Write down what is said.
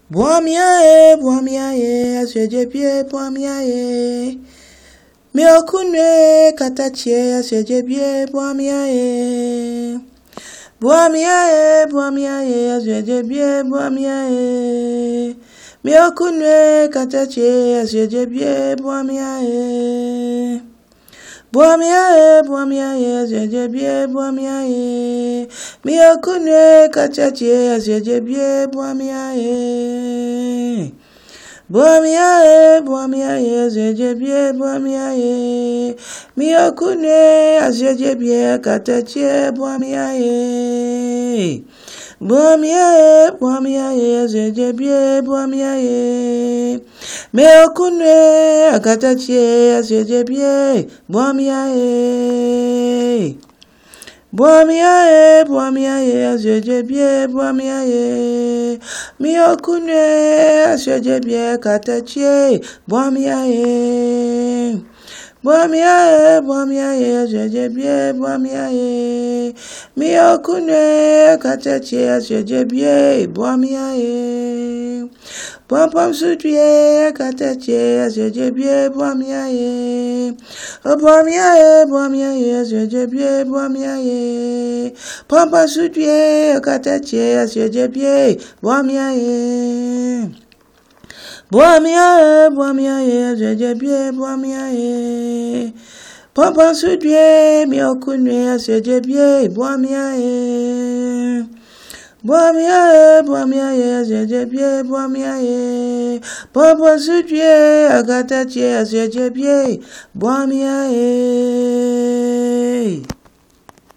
Buamiae, aswejebie, buamiae. Mi okunwe katachie, aswejebie, buamiae. Buamiae, aswejebie, buamiae. Mi okunwe katachie, aswejebie, buamiae. Buamiae, aswejebie, buamiae. Mi okunwe katachie, aswejebie, buamiae. Buamiae, aswejebie, buamiae. Mi okunwe aswejebie, katachie, buamiae. Buamiae, aswejebie, buamiae. Mi okunwe katachie, aswejebie, buamiae. Buamiae, aswejebie, buamiae. Mi okunwe aswejebie, katachie, buamiae. Buamiae, aswejebie, buamiae. Mi okunwe katachie, aswejebie, buamiae. Pom sutrie katachie, aswejebie, buamiae. Buamiae, aswejebie, buamiae. Pom sutrie katachie, aswejebie, buamiae. Buamiae, aswejebie, buamiae. Pom sutrie mi okunwe aswejebie, buamiae. Buamiae, aswejebie, buamiae. Pom sutrie katachie, aswejebie, buamiae.